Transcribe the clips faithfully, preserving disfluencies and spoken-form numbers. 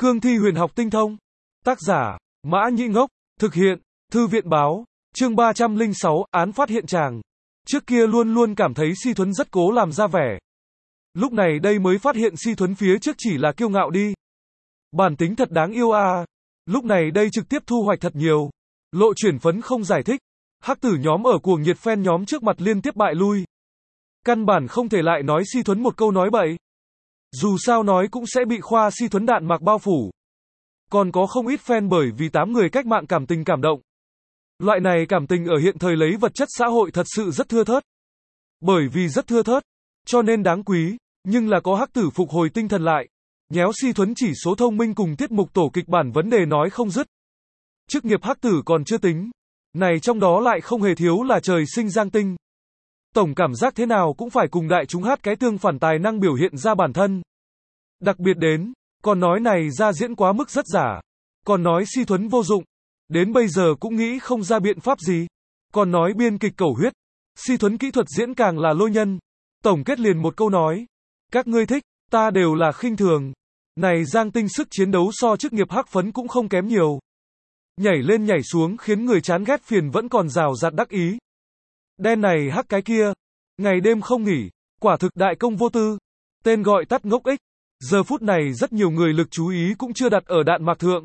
Cương thi huyền học tinh thông. Tác giả, Mã Nhĩ Ngốc. Thực hiện, Thư viện báo. Chương ba trăm lẻ sáu, án phát hiện tràng. Trước kia luôn luôn cảm thấy Si Thuấn rất cố làm ra vẻ. Lúc này đây mới phát hiện Si Thuấn phía trước chỉ là kiêu ngạo đi. Bản tính thật đáng yêu à. Lúc này đây trực tiếp thu hoạch thật nhiều. Lộ chuyển phấn không giải thích. Hắc tử nhóm ở cuồng nhiệt fan nhóm trước mặt liên tiếp bại lui. Căn bản không thể lại nói Si Thuấn một câu nói bậy. Dù sao nói cũng sẽ bị khoa Si Thuấn đạn mạc bao phủ. Còn có không ít fan bởi vì tám người cách mạng cảm tình cảm động. Loại này cảm tình ở hiện thời lấy vật chất xã hội thật sự rất thưa thớt. Bởi vì rất thưa thớt, cho nên đáng quý, nhưng là có hắc tử phục hồi tinh thần lại. Nhéo Si Thuấn chỉ số thông minh cùng tiết mục tổ kịch bản vấn đề nói không dứt. Chức nghiệp hắc tử còn chưa tính. Này trong đó lại không hề thiếu là trời sinh giang tinh. Tổng cảm giác thế nào cũng phải cùng đại chúng hát cái tương phản tài năng biểu hiện ra bản thân. Đặc biệt đến, còn nói này ra diễn quá mức rất giả. Còn nói Si Thuấn vô dụng. Đến bây giờ cũng nghĩ không ra biện pháp gì. Còn nói biên kịch cẩu huyết. Si Thuấn kỹ thuật diễn càng là lôi nhân. Tổng kết liền một câu nói. Các ngươi thích, ta đều là khinh thường. Này giang tinh sức chiến đấu so chức nghiệp hắc phấn cũng không kém nhiều. Nhảy lên nhảy xuống khiến người chán ghét phiền vẫn còn rào rạt đắc ý. Đen này hắc cái kia. Ngày đêm không nghỉ. Quả thực đại công vô tư. Tên gọi tắt ngốc ích. Giờ phút này rất nhiều người lực chú ý cũng chưa đặt ở đạn mạc thượng.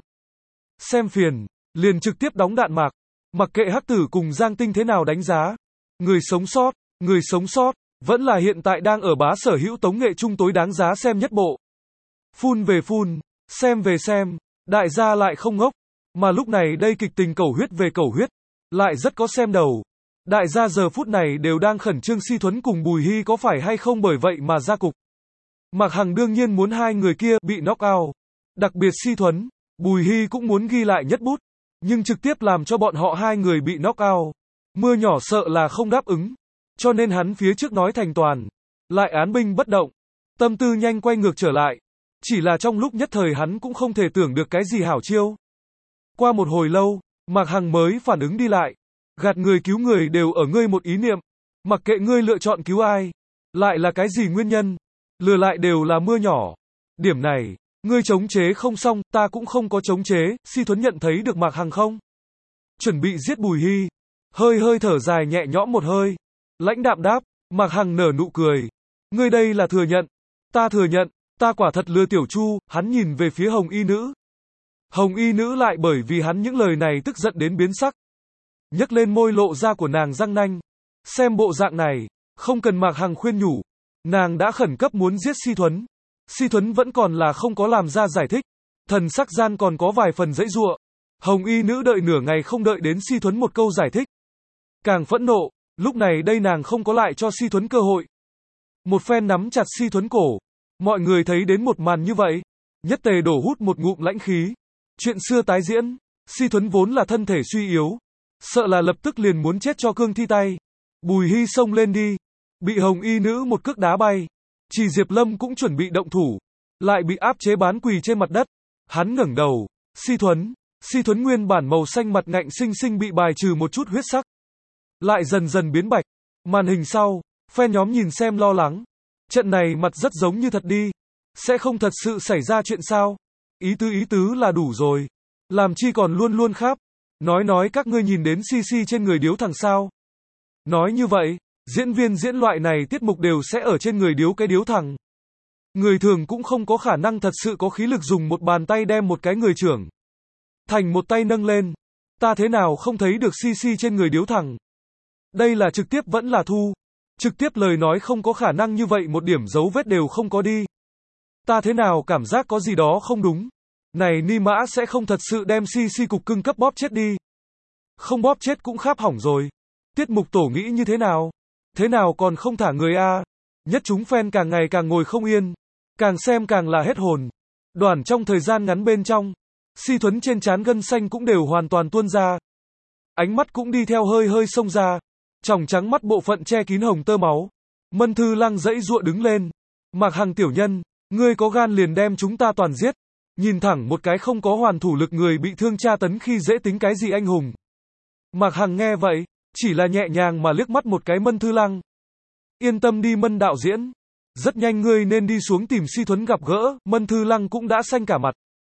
Xem phiền, liền trực tiếp đóng đạn mạc. Mặc kệ hắc tử cùng giang tinh thế nào đánh giá. Người sống sót, người sống sót, vẫn là hiện tại đang ở bá sở hữu tống nghệ trung tối đáng giá xem nhất bộ. Phun về phun, xem về xem, đại gia lại không ngốc. Mà lúc này đây kịch tình cẩu huyết về cẩu huyết, lại rất có xem đầu. Đại gia giờ phút này đều đang khẩn trương Si Thuấn cùng Bùi Hy có phải hay không bởi vậy mà ra cục. Mạc Hằng đương nhiên muốn hai người kia bị knock out. Đặc biệt Si Thuấn, Bùi Hy cũng muốn ghi lại nhất bút. Nhưng trực tiếp làm cho bọn họ hai người bị knock out. Mưa nhỏ sợ là không đáp ứng. Cho nên hắn phía trước nói thành toàn. Lại án binh bất động. Tâm tư nhanh quay ngược trở lại. Chỉ là trong lúc nhất thời hắn cũng không thể tưởng được cái gì hảo chiêu. Qua một hồi lâu, Mạc Hằng mới phản ứng đi lại. Gạt người cứu người đều ở ngươi một ý niệm. Mặc kệ ngươi lựa chọn cứu ai. Lại là cái gì nguyên nhân. Lừa lại đều là mưa nhỏ. Điểm này, ngươi chống chế không xong, ta cũng không có chống chế. Si Thuấn nhận thấy được Mạc Hằng không? Chuẩn bị giết Bùi Hy. Hơi hơi thở dài nhẹ nhõm một hơi. Lãnh đạm đáp, Mạc Hằng nở nụ cười. Ngươi đây là thừa nhận. Ta thừa nhận, ta quả thật lừa Tiểu Chu. Hắn nhìn về phía Hồng Y Nữ. Hồng Y Nữ lại bởi vì hắn những lời này tức giận đến biến sắc. Nhấc lên môi lộ ra của nàng răng nanh. Xem bộ dạng này, không cần Mạc Hằng khuyên nhủ. Nàng đã khẩn cấp muốn giết Si Thuấn. Si Thuấn vẫn còn là không có làm ra giải thích. Thần sắc gian còn có vài phần dãy giụa. Hồng Y Nữ đợi nửa ngày không đợi đến Si Thuấn một câu giải thích. Càng phẫn nộ, lúc này đây nàng không có lại cho Si Thuấn cơ hội. Một phen nắm chặt Si Thuấn cổ. Mọi người thấy đến một màn như vậy. Nhất tề đổ hút một ngụm lãnh khí. Chuyện xưa tái diễn. Si Thuấn vốn là thân thể suy yếu. Sợ là lập tức liền muốn chết cho cương thi tay. Bùi Hy xông lên đi. Bị Hồng Y Nữ một cước đá bay. Chỉ Diệp Lâm cũng chuẩn bị động thủ. Lại bị áp chế bán quỳ trên mặt đất. Hắn ngẩng đầu. Si Thuấn. Si Thuấn nguyên bản màu xanh mặt ngạnh xinh xinh bị bài trừ một chút huyết sắc. Lại dần dần biến bạch. Màn hình sau. Fan nhóm nhìn xem lo lắng. Trận này mặt rất giống như thật đi. Sẽ không thật sự xảy ra chuyện sao? Ý tứ ý tứ là đủ rồi. Làm chi còn luôn luôn kháp. Nói nói các ngươi nhìn đến xi xi trên người điếu thằng sao. Nói như vậy, diễn viên diễn loại này tiết mục đều sẽ ở trên người điếu cái điếu thằng. Người thường cũng không có khả năng thật sự có khí lực dùng một bàn tay đem một cái người trưởng. Thành một tay nâng lên. Ta thế nào không thấy được xi xi trên người điếu thằng. Đây là trực tiếp vẫn là thu. Trực tiếp lời nói không có khả năng như vậy một điểm dấu vết đều không có đi. Ta thế nào cảm giác có gì đó không đúng. Này ni mã sẽ không thật sự đem Si Si cục cưng cấp bóp chết đi. Không bóp chết cũng kháp hỏng rồi. Tiết mục tổ nghĩ như thế nào? Thế nào còn không thả người a? Nhất chúng fan càng ngày càng ngồi không yên. Càng xem càng là hết hồn. Đoàn trong thời gian ngắn bên trong. Si Thuấn trên trán gân xanh cũng đều hoàn toàn tuôn ra. Ánh mắt cũng đi theo hơi hơi xông ra. Tròng trắng mắt bộ phận che kín hồng tơ máu. Mân Thư Lăng dãy giụa đứng lên. Mạc Hằng tiểu nhân, ngươi có gan liền đem chúng ta toàn giết. Nhìn thẳng một cái không có hoàn thủ lực người bị thương tra tấn khi dễ tính cái gì anh hùng. Mạc Hằng nghe vậy, chỉ là nhẹ nhàng mà liếc mắt một cái Mân Thư Lăng. Yên tâm đi Mân đạo diễn. Rất nhanh ngươi nên đi xuống tìm Si Thuấn gặp gỡ. Mân Thư Lăng cũng đã xanh cả mặt.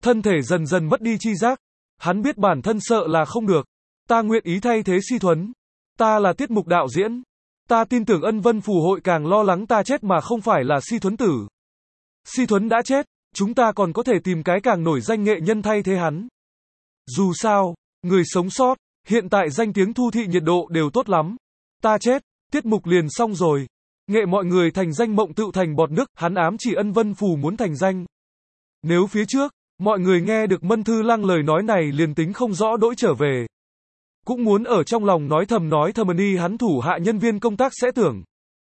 Thân thể dần dần mất đi chi giác. Hắn biết bản thân sợ là không được. Ta nguyện ý thay thế Si Thuấn. Ta là tiết mục đạo diễn. Ta tin tưởng Ân Vân Phù hội càng lo lắng ta chết mà không phải là Si Thuấn tử. Si Thuấn đã chết, chúng ta còn có thể tìm cái càng nổi danh nghệ nhân thay thế hắn. Dù sao, người sống sót, hiện tại danh tiếng thu thị nhiệt độ đều tốt lắm. Ta chết, tiết mục liền xong rồi. Nghệ mọi người thành danh mộng tựu thành bọt nước, hắn ám chỉ Ân Vân Phù muốn thành danh. Nếu phía trước, mọi người nghe được Mân Thư Lăng lời nói này liền tính không rõ đỗi trở về. Cũng muốn ở trong lòng nói thầm nói thầm ni hắn thủ hạ nhân viên công tác sẽ tưởng.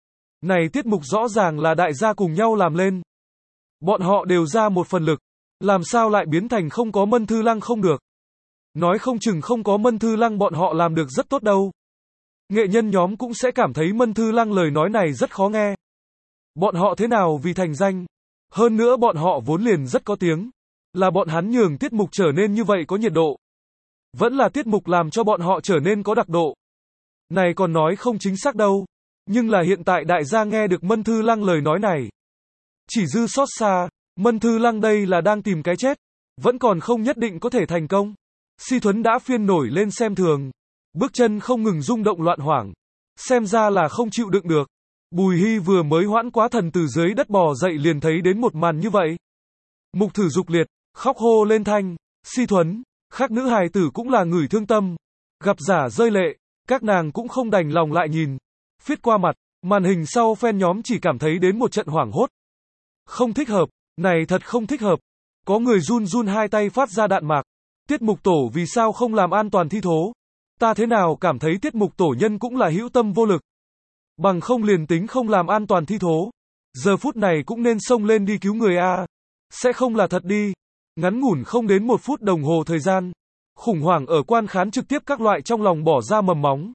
Này tiết mục rõ ràng là đại gia cùng nhau làm lên. Bọn họ đều ra một phần lực. Làm sao lại biến thành không có Mân Thư Lăng không được. Nói không chừng không có Mân Thư Lăng bọn họ làm được rất tốt đâu. Nghệ nhân nhóm cũng sẽ cảm thấy Mân Thư Lăng lời nói này rất khó nghe. Bọn họ thế nào vì thành danh. Hơn nữa bọn họ vốn liền rất có tiếng. Là bọn hắn nhường tiết mục trở nên như vậy có nhiệt độ. Vẫn là tiết mục làm cho bọn họ trở nên có đặc độ. Này còn nói không chính xác đâu. Nhưng là hiện tại đại gia nghe được Mân Thư Lăng lời nói này. Chỉ dư xót xa, Mân Thư Lăng đây là đang tìm cái chết. Vẫn còn không nhất định có thể thành công. Si Thuấn đã phiên nổi lên xem thường. Bước chân không ngừng rung động loạn hoảng. Xem ra là không chịu đựng được. Bùi Hy vừa mới hoãn quá thần từ dưới đất bò dậy liền thấy đến một màn như vậy. Mục Thử dục liệt, khóc hô lên thanh. Si Thuấn, khác nữ hài tử cũng là người thương tâm. Gặp giả rơi lệ, các nàng cũng không đành lòng lại nhìn. Phiết qua mặt, màn hình sau fan nhóm chỉ cảm thấy đến một trận hoảng hốt. Không thích hợp, này thật không thích hợp. Có người run run hai tay phát ra đạn mạc. Tiết mục tổ vì sao không làm an toàn thi thố? Ta thế nào cảm thấy tiết mục tổ nhân cũng là hữu tâm vô lực. Bằng không liền tính không làm an toàn thi thố. Giờ phút này cũng nên xông lên đi cứu người a. Sẽ không là thật đi. Ngắn ngủn không đến một phút đồng hồ thời gian. Khủng hoảng ở quan khán trực tiếp các loại trong lòng bỏ ra mầm móng.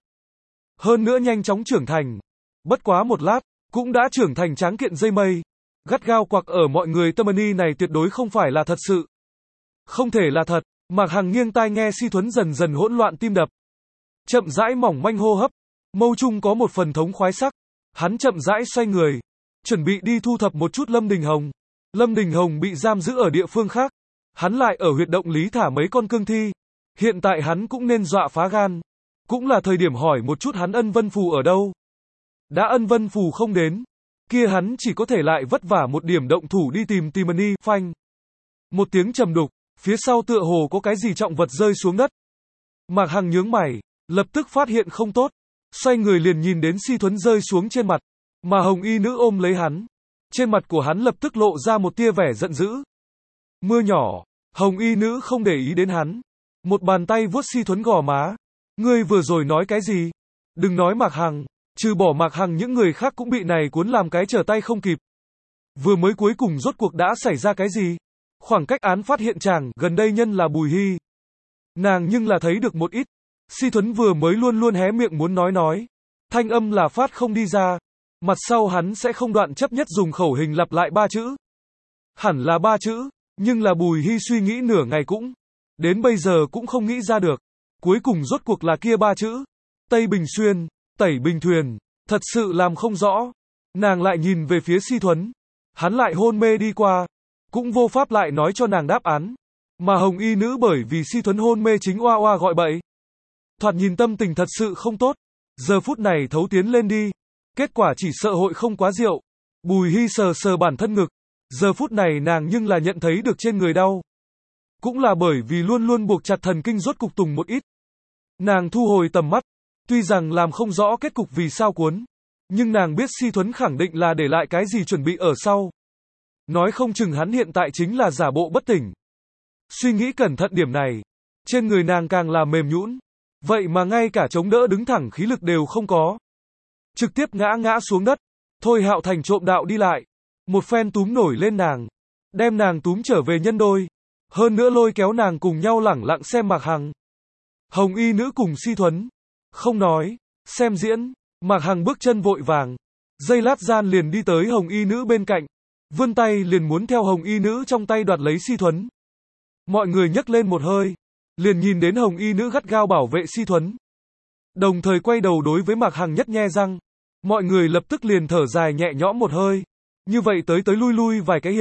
Hơn nữa nhanh chóng trưởng thành. Bất quá một lát, cũng đã trưởng thành tráng kiện dây mây. Gắt gao quặc ở mọi người tâm ni này tuyệt đối không phải là thật sự. Không thể là thật. Mạc Hằng nghiêng tai nghe Si Thuấn dần dần hỗn loạn tim đập. Chậm rãi mỏng manh hô hấp. Mâu trung có một phần thống khoái sắc. Hắn chậm rãi xoay người. Chuẩn bị đi thu thập một chút Lâm Đình Hồng. Lâm Đình Hồng bị giam giữ ở địa phương khác. Hắn lại ở huyệt động lý thả mấy con cương thi. Hiện tại hắn cũng nên dọa phá gan. Cũng là thời điểm hỏi một chút hắn Ân Vân Phù ở đâu. Đã Ân Vân Phù không đến. Kia hắn chỉ có thể lại vất vả một điểm động thủ đi tìm Timony, phanh. Một tiếng trầm đục. Phía sau tựa hồ có cái gì trọng vật rơi xuống đất. Mạc Hằng nhướng mày. Lập tức phát hiện không tốt. Xoay người liền nhìn đến Si Thuấn rơi xuống trên mặt. Mà hồng y nữ ôm lấy hắn. Trên mặt của hắn lập tức lộ ra một tia vẻ giận dữ. Mưa nhỏ. Hồng y nữ không để ý đến hắn. Một bàn tay vuốt Si Thuấn gò má. Ngươi vừa rồi nói cái gì? Đừng nói Mạc Hằng. Trừ bỏ Mạc Hằng những người khác cũng bị này cuốn làm cái trở tay không kịp. Vừa mới cuối cùng rốt cuộc đã xảy ra cái gì? Khoảng cách án phát hiện chàng gần đây nhân là Bùi Hy. Nàng nhưng là thấy được một ít. Si Thuấn vừa mới luôn luôn hé miệng muốn nói nói. Thanh âm là phát không đi ra. Mặt sau hắn sẽ không đoạn chấp nhất dùng khẩu hình lặp lại ba chữ. Hẳn là ba chữ, nhưng là Bùi Hy suy nghĩ nửa ngày cũng. Đến bây giờ cũng không nghĩ ra được. Cuối cùng rốt cuộc là kia ba chữ. Tây Bình Xuyên, Tẩy Bình Thuyền. Thật sự làm không rõ. Nàng lại nhìn về phía Si Thuấn. Hắn lại hôn mê đi qua. Cũng vô pháp lại nói cho nàng đáp án. Mà hồng y nữ bởi vì Si Thuấn hôn mê chính oa oa gọi bậy. Thoạt nhìn tâm tình thật sự không tốt. Giờ phút này thấu tiến lên đi. Kết quả chỉ sợ hội không quá rượu. Bùi Hy sờ sờ bản thân ngực. Giờ phút này nàng nhưng là nhận thấy được trên người đau. Cũng là bởi vì luôn luôn buộc chặt thần kinh rốt cục tùng một ít. Nàng thu hồi tầm mắt. Tuy rằng làm không rõ kết cục vì sao cuốn. Nhưng nàng biết Si Thuấn khẳng định là để lại cái gì chuẩn bị ở sau. Nói không chừng hắn hiện tại chính là giả bộ bất tỉnh. Suy nghĩ cẩn thận điểm này. Trên người nàng càng là mềm nhũn. Vậy mà ngay cả chống đỡ đứng thẳng khí lực đều không có. Trực tiếp ngã ngã xuống đất. Thôi Hạo Thành trộm đạo đi lại. Một phen túm nổi lên nàng. Đem nàng túm trở về nhân đôi. Hơn nữa lôi kéo nàng cùng nhau lẳng lặng xem Mạc Hằng. Hồng y nữ cùng Si Thuấn. Không nói. Xem diễn. Mạc Hằng bước chân vội vàng. Giây lát gian liền đi tới hồng y nữ bên cạnh. Vươn tay liền muốn theo hồng y nữ trong tay đoạt lấy Si Thuấn. Mọi người nhấc lên một hơi. Liền nhìn đến hồng y nữ gắt gao bảo vệ Si Thuấn. Đồng thời quay đầu đối với Mạc Hằng nhất nhe răng. Mọi người lập tức liền thở dài nhẹ nhõm một hơi. Như vậy tới tới lui lui vài cái hiệp.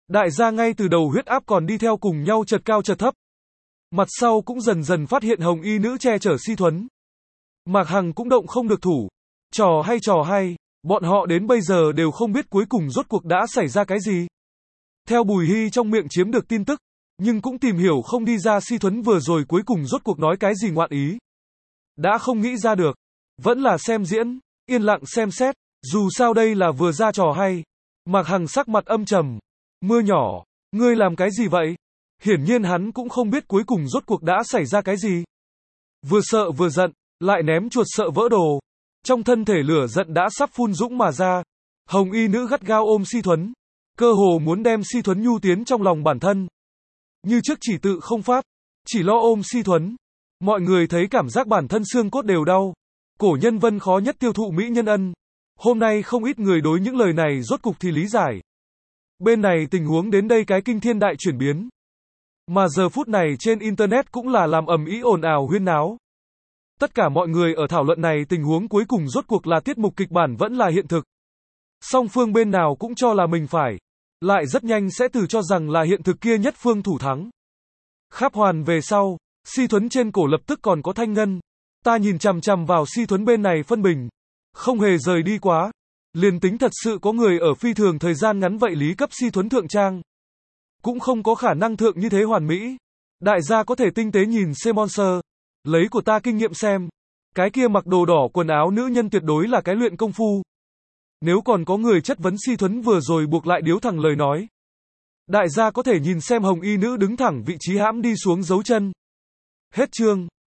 Đại gia ngay từ đầu huyết áp còn đi theo cùng nhau chật cao chật thấp. Mặt sau cũng dần dần phát hiện hồng y nữ che chở Si Thuấn. Mạc Hằng cũng động không được thủ. Trò hay trò hay, bọn họ đến bây giờ đều không biết cuối cùng rốt cuộc đã xảy ra cái gì. Theo Bùi Hy trong miệng chiếm được tin tức, nhưng cũng tìm hiểu không đi ra Si Thuấn vừa rồi cuối cùng rốt cuộc nói cái gì ngoạn ý. Đã không nghĩ ra được. Vẫn là xem diễn, yên lặng xem xét, dù sao đây là vừa ra trò hay. Mạc Hằng sắc mặt âm trầm. Mưa nhỏ, ngươi làm cái gì vậy? Hiển nhiên hắn cũng không biết cuối cùng rốt cuộc đã xảy ra cái gì. Vừa sợ vừa giận, lại ném chuột sợ vỡ đồ. Trong thân thể lửa giận đã sắp phun dũng mà ra. Hồng y nữ gắt gao ôm Si Thuấn. Cơ hồ muốn đem Si Thuấn nhu tiến trong lòng bản thân. Như trước chỉ tự không phát, chỉ lo ôm Si Thuấn. Mọi người thấy cảm giác bản thân xương cốt đều đau. Cổ nhân Vân khó nhất tiêu thụ mỹ nhân ân. Hôm nay không ít người đối những lời này rốt cục thì lý giải. Bên này tình huống đến đây cái kinh thiên đại chuyển biến. Mà giờ phút này trên Internet cũng là làm ầm ĩ ồn ào huyên náo. Tất cả mọi người ở thảo luận này tình huống cuối cùng rốt cuộc là tiết mục kịch bản vẫn là hiện thực. Song phương bên nào cũng cho là mình phải. Lại rất nhanh sẽ từ cho rằng là hiện thực kia nhất phương thủ thắng. Kháp hoàn về sau, Si Thuấn trên cổ lập tức còn có thanh ngân. Ta nhìn chằm chằm vào Si Thuấn bên này phân bình. Không hề rời đi quá. Liền tính thật sự có người ở phi thường thời gian ngắn vậy lý cấp Si Thuấn thượng trang. Cũng không có khả năng thượng như thế hoàn mỹ. Đại gia có thể tinh tế nhìn C-Monster. Lấy của ta kinh nghiệm xem. Cái kia mặc đồ đỏ quần áo nữ nhân tuyệt đối là cái luyện công phu. Nếu còn có người chất vấn Si Thuấn vừa rồi buộc lại điếu thẳng lời nói. Đại gia có thể nhìn xem hồng y nữ đứng thẳng vị trí hãm đi xuống dấu chân. Hết chương.